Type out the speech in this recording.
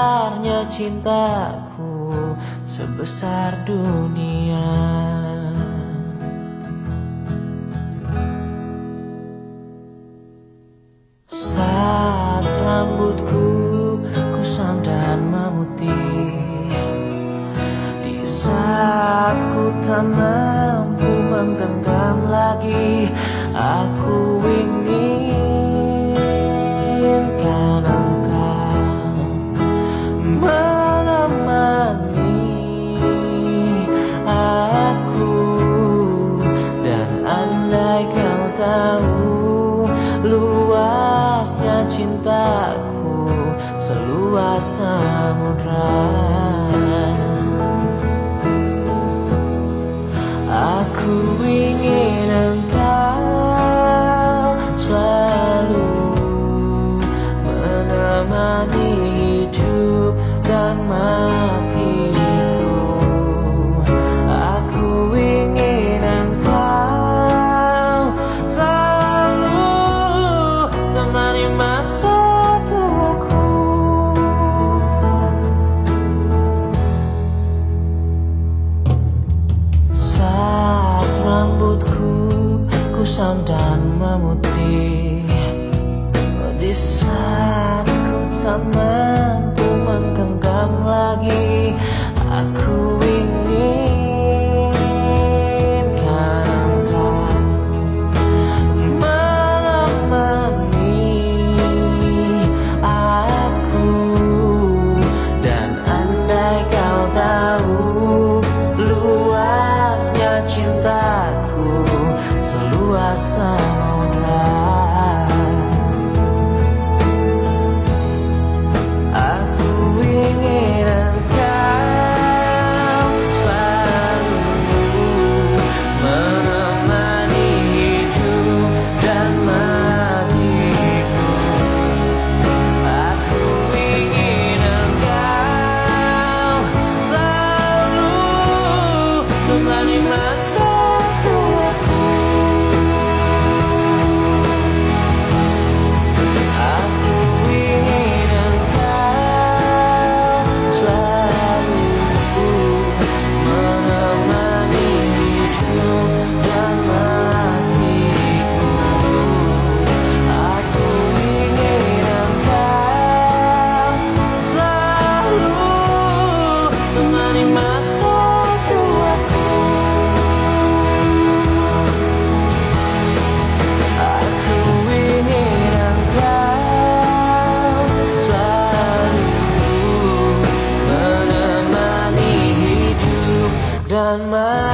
besarnya cintaku, sebesar dunia. Saat rambutku kusam dan memutih, di saat ku tak mampu menggenggam lagi, aku inginkan engkau menemani aku. Dan andai kau tahu luasnya cintaku, seluas samudra, aku ingin engkau selalu menemani hidup dan matiku. Aku ingin engkau selalu temani masa tuaku. Saat rambutku kusam dan memutih, di saat ku tak mampu menggenggam lagi, aku inginkan engkau menemani aku. Dan andai kau tahu luasnya cintaku, seluas samudra, aku ingin engkau selalu menemani hidup dan matiku. Aku ingin engkau selalu temani masa tuaku. Aku ingin engkau selalu menemani hidup dan matiku. Aku ingin engkau selalu temani masa tuaku. Aku ingin engkau selalu menemani hidup dan matiku.